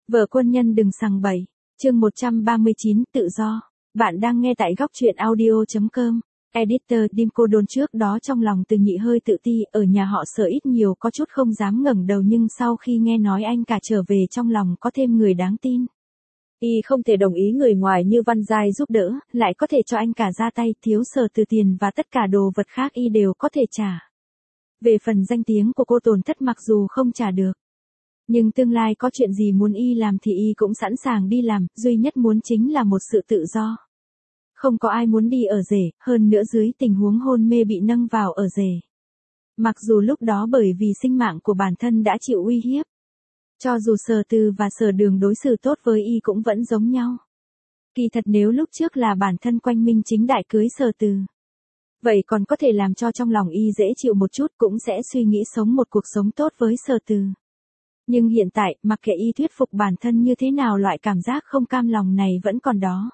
Vợ quân nhân đừng sằng bậy. Chương 139, tự do. Bạn đang nghe tại góc truyện audio.com. Editor Dimco đồn trước đó trong lòng Từ Nhị hơi tự ti, ở nhà họ Sở ít nhiều có chút không dám ngẩng đầu, nhưng sau khi nghe nói anh cả trở về trong lòng có thêm người đáng tin. Y không thể đồng ý người ngoài như Văn Giai giúp đỡ, lại có thể cho anh cả ra tay, thiếu Sở Từ tiền và tất cả đồ vật khác Y đều có thể trả. Về phần danh tiếng của cô tổn thất mặc dù không trả được, nhưng tương lai có chuyện gì muốn Y làm thì Y cũng sẵn sàng đi làm, duy nhất muốn chính là một sự tự do. Không có ai muốn đi ở rể, hơn nữa dưới tình huống hôn mê bị nâng vào ở rể. Mặc dù lúc đó bởi vì sinh mạng của bản thân đã chịu uy hiếp. Cho dù Sở Từ và Sở Đường đối xử tốt với Y cũng vẫn giống nhau. Kỳ thật nếu lúc trước là bản thân quanh minh chính đại cưới Sở Từ, vậy còn có thể làm cho trong lòng Y dễ chịu một chút, cũng sẽ suy nghĩ sống một cuộc sống tốt với Sở Từ. Nhưng hiện tại, mặc kệ Y thuyết phục bản thân như thế nào, loại cảm giác không cam lòng này vẫn còn đó.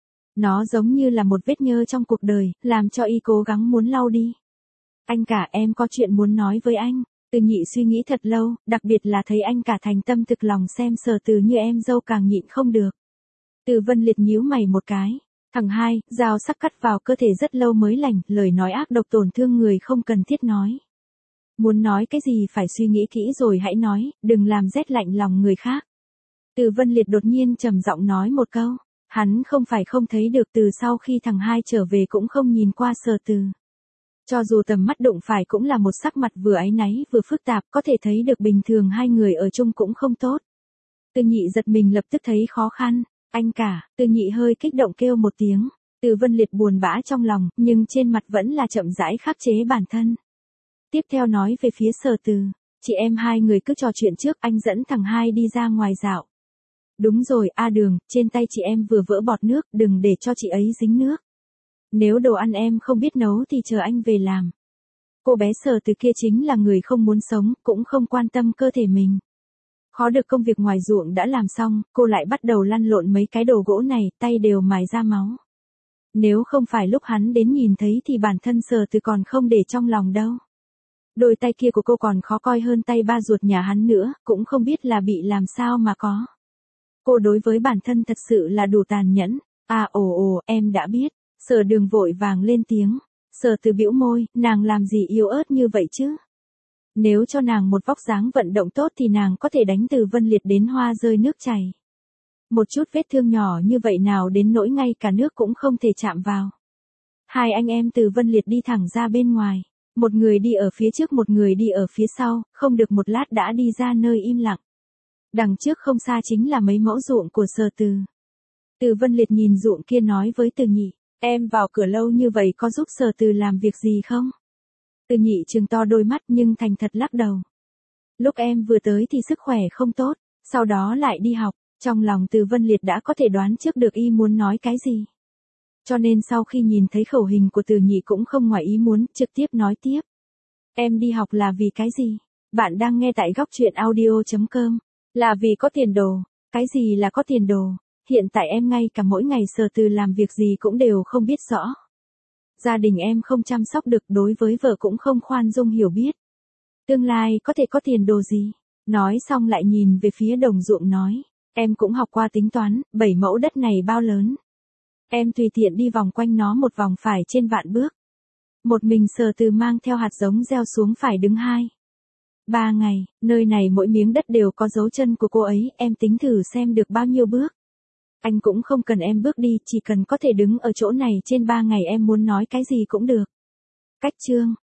Nó giống như là một vết nhơ trong cuộc đời, làm cho Y cố gắng muốn lau đi. Anh cả, em có chuyện muốn nói với anh. Từ Nhị suy nghĩ thật lâu, đặc biệt là thấy anh cả thành tâm thực lòng xem Sở Từ như em dâu càng nhịn không được. Từ Vân Liệt nhíu mày một cái. Thằng hai, dao sắc cắt vào cơ thể rất lâu mới lành, lời nói ác độc tổn thương người không cần thiết nói. Muốn nói cái gì phải suy nghĩ kỹ rồi hãy nói, đừng làm rét lạnh lòng người khác. Từ Vân Liệt đột nhiên trầm giọng nói một câu. Hắn không phải không thấy được, từ sau khi thằng hai trở về cũng không nhìn qua Sở Từ. Cho dù tầm mắt đụng phải cũng là một sắc mặt vừa áy náy vừa phức tạp, có thể thấy được bình thường hai người ở chung cũng không tốt. Từ Nhị giật mình lập tức thấy khó khăn. Anh cả, Từ Nhị hơi kích động kêu một tiếng. Từ Vân Liệt buồn bã trong lòng, nhưng trên mặt vẫn là chậm rãi khắc chế bản thân. Tiếp theo nói về phía Sở Từ. Chị em hai người cứ trò chuyện trước, anh dẫn thằng hai đi ra ngoài dạo. Đúng rồi, Đường, trên tay chị em vừa vỡ bọt nước, đừng để cho chị ấy dính nước. Nếu đồ ăn em không biết nấu thì chờ anh về làm. Cô bé Sở Từ kia chính là người không muốn sống, cũng không quan tâm cơ thể mình. Khó được công việc ngoài ruộng đã làm xong, cô lại bắt đầu lăn lộn mấy cái đồ gỗ này, tay đều mài ra máu. Nếu không phải lúc hắn đến nhìn thấy thì bản thân Sở Từ còn không để trong lòng đâu. Đôi tay kia của cô còn khó coi hơn tay ba ruột nhà hắn nữa, cũng không biết là bị làm sao mà có. Cô đối với bản thân thật sự là đủ tàn nhẫn. Em đã biết. Sở Đường vội vàng lên tiếng. Sở Từ bĩu môi, nàng làm gì yếu ớt như vậy chứ? Nếu cho nàng một vóc dáng vận động tốt thì nàng có thể đánh Từ Vân Liệt đến hoa rơi nước chảy. Một chút vết thương nhỏ như vậy nào đến nỗi ngay cả nước cũng không thể chạm vào. Hai anh em Từ Vân Liệt đi thẳng ra bên ngoài. Một người đi ở phía trước, một người đi ở phía sau, không được một lát đã đi ra nơi im lặng. Đằng trước không xa chính là mấy mẫu ruộng của Sở Từ. Từ Vân Liệt nhìn ruộng kia nói với Từ Nhị, em vào cửa lâu như vậy có giúp Sở Từ làm việc gì không? Từ Nhị trừng to đôi mắt nhưng thành thật lắc đầu. Lúc em vừa tới thì sức khỏe không tốt, sau đó lại đi học, trong lòng Từ Vân Liệt đã có thể đoán trước được Y muốn nói cái gì. Cho nên sau khi nhìn thấy khẩu hình của Từ Nhị cũng không ngoài ý muốn, trực tiếp nói tiếp. Em đi học là vì cái gì? Bạn đang nghe tại góc truyện audio.com. Là vì có tiền đồ. Cái gì là có tiền đồ? Hiện tại em ngay cả mỗi ngày Sở Từ làm việc gì cũng đều không biết rõ. Gia đình em không chăm sóc được, đối với vợ cũng không khoan dung hiểu biết. Tương lai có thể có tiền đồ gì? Nói xong lại nhìn về phía đồng ruộng nói. Em cũng học qua tính toán, 7 mẫu đất này bao lớn. Em tùy tiện đi vòng quanh nó một vòng phải trên vạn bước. Một mình Sở Từ mang theo hạt giống gieo xuống phải đứng 3 ngày, nơi này mỗi miếng đất đều có dấu chân của cô ấy, em tính thử xem được bao nhiêu bước. Anh cũng không cần em bước đi, chỉ cần có thể đứng ở chỗ này trên 3 ngày em muốn nói cái gì cũng được. Cách chương.